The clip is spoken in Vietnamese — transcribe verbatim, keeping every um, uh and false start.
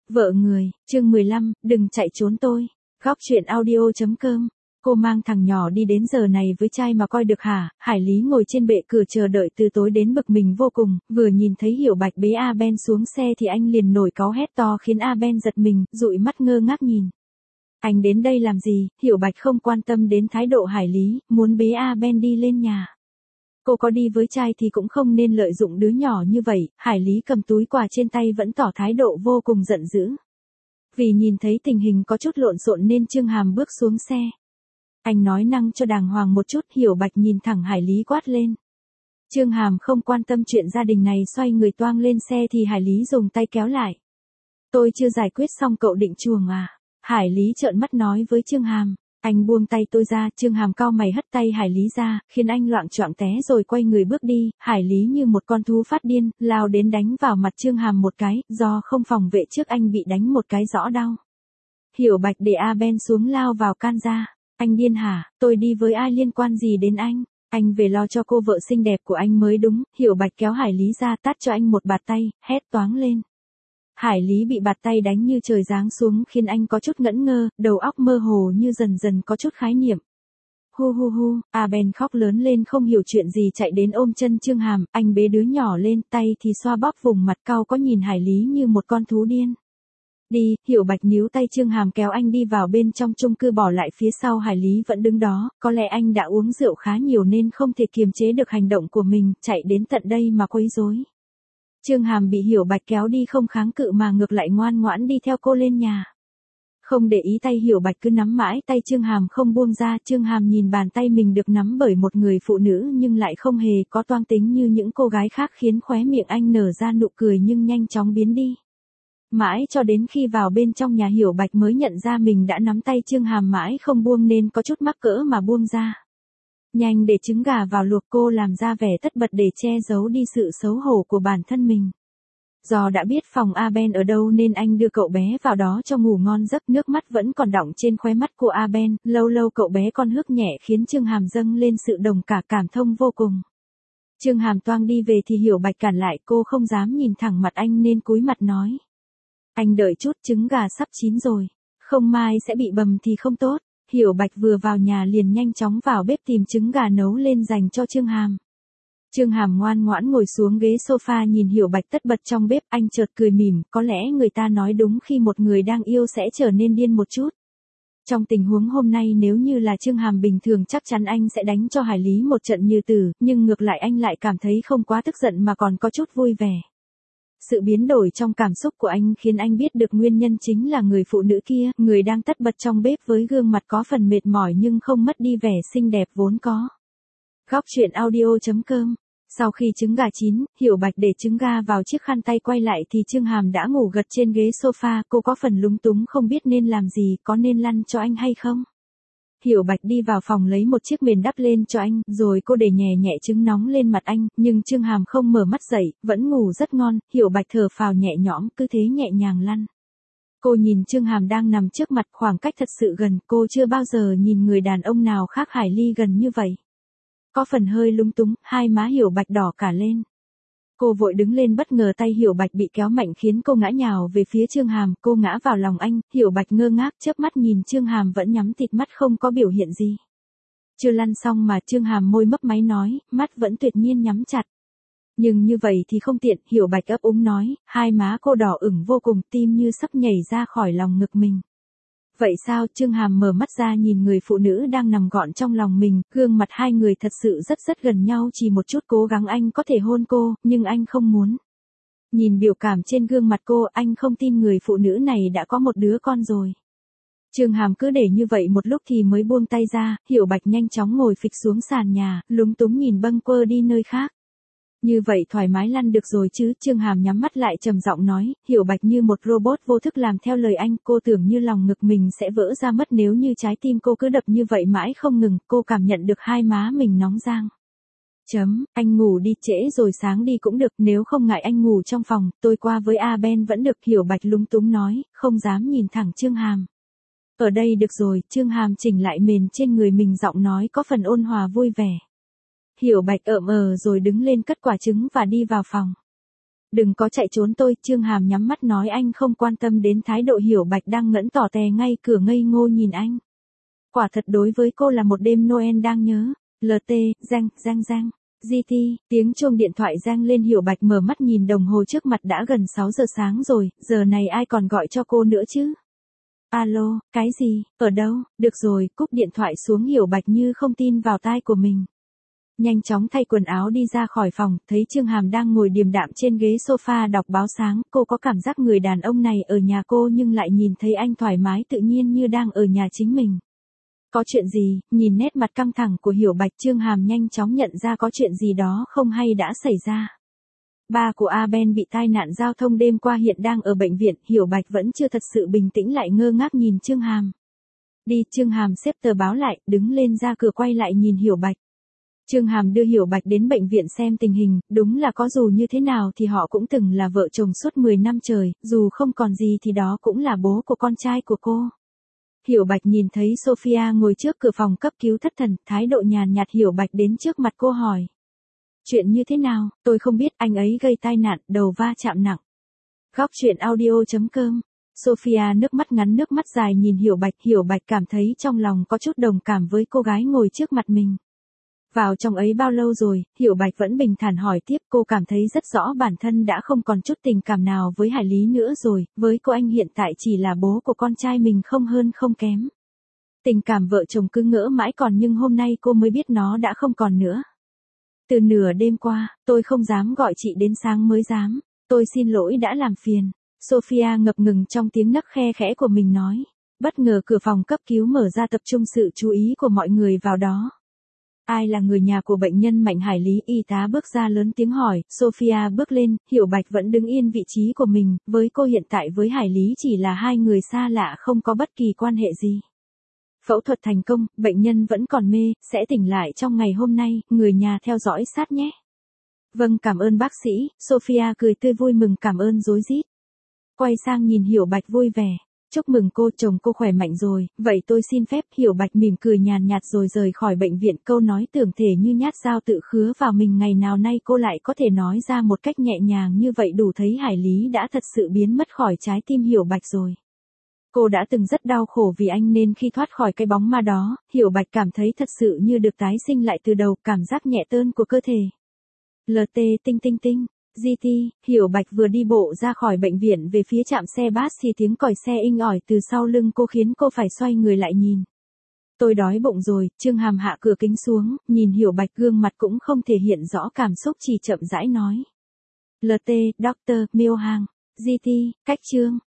Vợ người, chương mười lăm, đừng chạy trốn tôi. Góc truyện audio.com. Cô mang thằng nhỏ đi đến giờ này với trai mà coi được hả? Hải Lý ngồi trên bệ cửa chờ đợi từ tối đến bực mình vô cùng, vừa nhìn thấy Hiểu Bạch bế A Ben xuống xe thì anh liền nổi cáu hét to khiến A Ben giật mình, dụi mắt ngơ ngác nhìn. Anh đến đây làm gì? Hiểu Bạch không quan tâm đến thái độ Hải Lý, muốn bế A Ben đi lên nhà. Cô có đi với trai thì cũng không nên lợi dụng đứa nhỏ như vậy. Hải Lý cầm túi quà trên tay vẫn tỏ thái độ vô cùng giận dữ. Vì nhìn thấy tình hình có chút lộn xộn nên Trương Hàm bước xuống xe. Anh nói năng cho đàng hoàng một chút. Hiểu Bạch nhìn thẳng Hải Lý quát lên. Trương Hàm không quan tâm chuyện gia đình này, xoay người toang lên xe thì Hải Lý dùng tay kéo lại. Tôi chưa giải quyết xong cậu định chuồng à? Hải Lý trợn mắt nói với Trương Hàm. Anh buông tay tôi ra. Trương Hàm cau mày hất tay Hải Lý ra, khiến anh loạng choạng té rồi quay người bước đi. Hải Lý như một con thú phát điên, lao đến đánh vào mặt Trương Hàm một cái, do không phòng vệ trước anh bị đánh một cái rõ đau. Hiểu Bạch để A Ben xuống lao vào can ra. Anh điên hả? Tôi đi với ai liên quan gì đến anh? Anh về lo cho cô vợ xinh đẹp của anh mới đúng. Hiểu Bạch kéo Hải Lý ra tát cho anh một bạt tay, hét toáng lên. Hải Lý bị bạt tay đánh như trời giáng xuống khiến anh có chút ngẩn ngơ, đầu óc mơ hồ như dần dần có chút khái niệm. Hu hu hu, A Ben khóc lớn lên không hiểu chuyện gì chạy đến ôm chân Trương Hàm, anh bế đứa nhỏ lên, tay thì xoa bóp vùng mặt cau có nhìn Hải Lý như một con thú điên. Đi, Hiểu Bạch níu tay Trương Hàm kéo anh đi vào bên trong chung cư, bỏ lại phía sau Hải Lý vẫn đứng đó, có lẽ anh đã uống rượu khá nhiều nên không thể kiềm chế được hành động của mình, chạy đến tận đây mà quấy rối. Trương Hàm bị Hiểu Bạch kéo đi không kháng cự mà ngược lại ngoan ngoãn đi theo cô lên nhà. Không để ý tay Hiểu Bạch cứ nắm mãi tay Trương Hàm không buông ra. Trương Hàm nhìn bàn tay mình được nắm bởi một người phụ nữ nhưng lại không hề có toang tính như những cô gái khác, khiến khóe miệng anh nở ra nụ cười nhưng nhanh chóng biến đi. Mãi cho đến khi vào bên trong nhà Hiểu Bạch mới nhận ra mình đã nắm tay Trương Hàm mãi không buông nên có chút mắc cỡ mà buông ra. Nhanh để trứng gà vào luộc, cô làm ra vẻ tất bật để che giấu đi sự xấu hổ của bản thân mình. Do đã biết phòng A Ben ở đâu nên anh đưa cậu bé vào đó cho ngủ ngon giấc, nước mắt vẫn còn đọng trên khóe mắt của A Ben, lâu lâu cậu bé con hước nhẹ khiến Trương Hàm dâng lên sự đồng cả cảm thông vô cùng. Trương Hàm toang đi về thì Hiểu Bạch cản lại, cô không dám nhìn thẳng mặt anh nên cúi mặt nói. Anh đợi chút, trứng gà sắp chín rồi, không mai sẽ bị bầm thì không tốt. Hiểu Bạch vừa vào nhà liền nhanh chóng vào bếp tìm trứng gà nấu lên dành cho Trương Hàm. Trương Hàm ngoan ngoãn ngồi xuống ghế sofa nhìn Hiểu Bạch tất bật trong bếp, anh chợt cười mỉm, có lẽ người ta nói đúng khi một người đang yêu sẽ trở nên điên một chút. Trong tình huống hôm nay nếu như là Trương Hàm bình thường chắc chắn anh sẽ đánh cho Hải Lý một trận như tử, nhưng ngược lại anh lại cảm thấy không quá tức giận mà còn có chút vui vẻ. Sự biến đổi trong cảm xúc của anh khiến anh biết được nguyên nhân chính là người phụ nữ kia, người đang tất bật trong bếp với gương mặt có phần mệt mỏi nhưng không mất đi vẻ xinh đẹp vốn có. Góc truyện audio.com. Sau khi trứng gà chín, Hiểu Bạch để trứng gà vào chiếc khăn tay quay lại thì Trương Hàm đã ngủ gật trên ghế sofa, cô có phần lúng túng không biết nên làm gì, có nên lăn cho anh hay không. Hiểu Bạch đi vào phòng lấy một chiếc mền đắp lên cho anh, rồi cô để nhẹ nhẹ trứng nóng lên mặt anh, nhưng Trương Hàm không mở mắt dậy, vẫn ngủ rất ngon. Hiểu Bạch thở phào nhẹ nhõm, cứ thế nhẹ nhàng lăn. Cô nhìn Trương Hàm đang nằm trước mặt, khoảng cách thật sự gần, cô chưa bao giờ nhìn người đàn ông nào khác Hải Ly gần như vậy. Có phần hơi lúng túng, hai má Hiểu Bạch đỏ cả lên. Cô vội đứng lên, bất ngờ tay Hiểu Bạch bị kéo mạnh khiến cô ngã nhào về phía Trương Hàm, cô ngã vào lòng anh. Hiểu Bạch ngơ ngác chớp mắt nhìn Trương Hàm vẫn nhắm tịt mắt không có biểu hiện gì. Chưa lăn xong mà Trương Hàm môi mấp máy nói, mắt vẫn tuyệt nhiên nhắm chặt. Nhưng như vậy thì không tiện, Hiểu Bạch ấp úng nói, hai má cô đỏ ửng vô cùng, tim như sắp nhảy ra khỏi lòng ngực mình. Vậy sao? Trương Hàm mở mắt ra nhìn người phụ nữ đang nằm gọn trong lòng mình, gương mặt hai người thật sự rất rất gần nhau, chỉ một chút cố gắng anh có thể hôn cô, nhưng anh không muốn. Nhìn biểu cảm trên gương mặt cô, anh không tin người phụ nữ này đã có một đứa con rồi. Trương Hàm cứ để như vậy một lúc thì mới buông tay ra. Hiểu Bạch nhanh chóng ngồi phịch xuống sàn nhà, lúng túng nhìn bâng quơ đi nơi khác. Như vậy thoải mái lăn được rồi chứ? Trương Hàm nhắm mắt lại trầm giọng nói. Hiểu Bạch như một robot vô thức làm theo lời anh, cô tưởng như lòng ngực mình sẽ vỡ ra mất nếu như trái tim cô cứ đập như vậy mãi không ngừng. Cô cảm nhận được hai má mình nóng rang. Chấm, anh ngủ đi, trễ rồi sáng đi cũng được, nếu không ngại anh ngủ trong phòng, tôi qua với A Ben vẫn được. Hiểu Bạch lúng túng nói, không dám nhìn thẳng Trương Hàm. Ở đây được rồi. Trương Hàm chỉnh lại mền trên người mình, giọng nói có phần ôn hòa vui vẻ. Hiểu Bạch ợm ờ rồi đứng lên cất quả trứng và đi vào phòng. Đừng có chạy trốn tôi, Trương Hàm nhắm mắt nói anh không quan tâm đến thái độ Hiểu Bạch đang ngẫn tỏ tè ngay cửa ngây ngô nhìn anh. Quả thật đối với cô là một đêm Noel đang nhớ. lờ tê, rang, rang rang. giê tê, tiếng chuông điện thoại rang lên Hiểu Bạch mở mắt nhìn đồng hồ trước mặt đã gần sáu giờ sáng rồi, giờ này ai còn gọi cho cô nữa chứ? Alo, cái gì, ở đâu, được rồi, cúp điện thoại xuống Hiểu Bạch như không tin vào tai của mình. Nhanh chóng thay quần áo đi ra khỏi phòng, thấy Trương Hàm đang ngồi điềm đạm trên ghế sofa đọc báo sáng, cô có cảm giác người đàn ông này ở nhà cô nhưng lại nhìn thấy anh thoải mái tự nhiên như đang ở nhà chính mình. Có chuyện gì, nhìn nét mặt căng thẳng của Hiểu Bạch Trương Hàm nhanh chóng nhận ra có chuyện gì đó không hay đã xảy ra. Ba của A Ben bị tai nạn giao thông đêm qua hiện đang ở bệnh viện, Hiểu Bạch vẫn chưa thật sự bình tĩnh lại ngơ ngác nhìn Trương Hàm. Đi, Trương Hàm xếp tờ báo lại, đứng lên ra cửa quay lại nhìn Hiểu Bạch. Trương Hàm đưa Hiểu Bạch đến bệnh viện xem tình hình, đúng là có dù như thế nào thì họ cũng từng là vợ chồng suốt mười năm trời, dù không còn gì thì đó cũng là bố của con trai của cô. Hiểu Bạch nhìn thấy Sophia ngồi trước cửa phòng cấp cứu thất thần, thái độ nhàn nhạt Hiểu Bạch đến trước mặt cô hỏi. Chuyện như thế nào, tôi không biết, anh ấy gây tai nạn, đầu va chạm nặng. Góc chuyện audio chấm com. Sophia nước mắt ngắn nước mắt dài nhìn Hiểu Bạch, Hiểu Bạch cảm thấy trong lòng có chút đồng cảm với cô gái ngồi trước mặt mình. Vào trong ấy bao lâu rồi, Hiểu Bạch vẫn bình thản hỏi tiếp, cô cảm thấy rất rõ bản thân đã không còn chút tình cảm nào với Hải Lý nữa rồi, với cô anh hiện tại chỉ là bố của con trai mình không hơn không kém. Tình cảm vợ chồng cứ ngỡ mãi còn nhưng hôm nay cô mới biết nó đã không còn nữa. Từ nửa đêm qua, tôi không dám gọi chị đến sáng mới dám, tôi xin lỗi đã làm phiền. Sophia ngập ngừng trong tiếng nấc khe khẽ của mình nói. Bất ngờ cửa phòng cấp cứu mở ra tập trung sự chú ý của mọi người vào đó. Ai là người nhà của bệnh nhân Mạnh Hải Lý? Y tá bước ra lớn tiếng hỏi, Sophia bước lên, Hiểu Bạch vẫn đứng yên vị trí của mình, với cô hiện tại với Hải Lý chỉ là hai người xa lạ không có bất kỳ quan hệ gì. Phẫu thuật thành công, bệnh nhân vẫn còn mê, sẽ tỉnh lại trong ngày hôm nay, người nhà theo dõi sát nhé. Vâng, cảm ơn bác sĩ, Sophia cười tươi vui mừng cảm ơn rối rít. Quay sang nhìn Hiểu Bạch vui vẻ. Chúc mừng cô, chồng cô khỏe mạnh rồi, vậy tôi xin phép. Hiểu Bạch mỉm cười nhàn nhạt rồi rời khỏi bệnh viện, câu nói tưởng thể như nhát dao tự khứa vào mình, ngày nào nay cô lại có thể nói ra một cách nhẹ nhàng như vậy, đủ thấy Hải Lý đã thật sự biến mất khỏi trái tim Hiểu Bạch rồi. Cô đã từng rất đau khổ vì anh nên khi thoát khỏi cái bóng ma đó, Hiểu Bạch cảm thấy thật sự như được tái sinh lại từ đầu, cảm giác nhẹ tơn của cơ thể. lờ tê tinh tinh tinh. giê tê, Hiểu Bạch vừa đi bộ ra khỏi bệnh viện về phía trạm xe bus thì tiếng còi xe inh ỏi từ sau lưng cô khiến cô phải xoay người lại nhìn. Tôi đói bụng rồi, Trương Hàm hạ cửa kính xuống, nhìn Hiểu Bạch gương mặt cũng không thể hiện rõ cảm xúc chỉ chậm rãi nói. lờ tê, Doctor Miêu Hàng, giê tê, cách chương.